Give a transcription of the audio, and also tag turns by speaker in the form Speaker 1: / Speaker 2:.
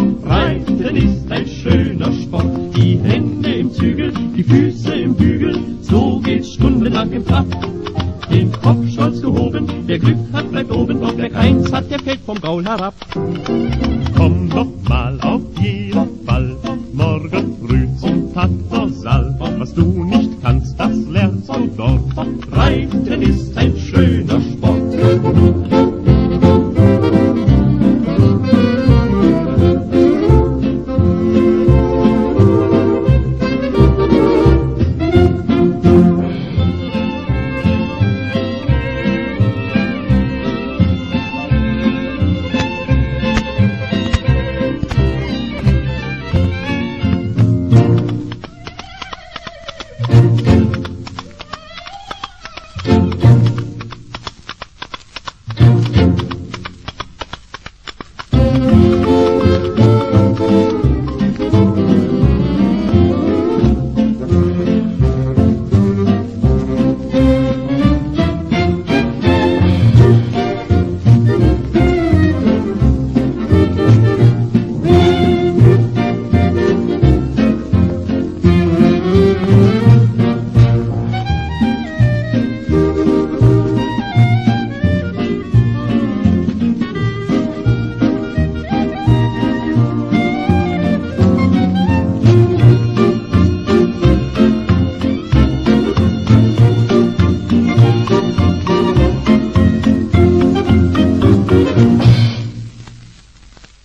Speaker 1: Reiten ist ein schöner Sport, die Hände im Zügel, die Füße im Bügel, so geht's stundenlang im Trab. Den Kopf stolz gehoben, wer Glück hat bleibt oben, doch wer keins hat, der fällt vom Gaul herab.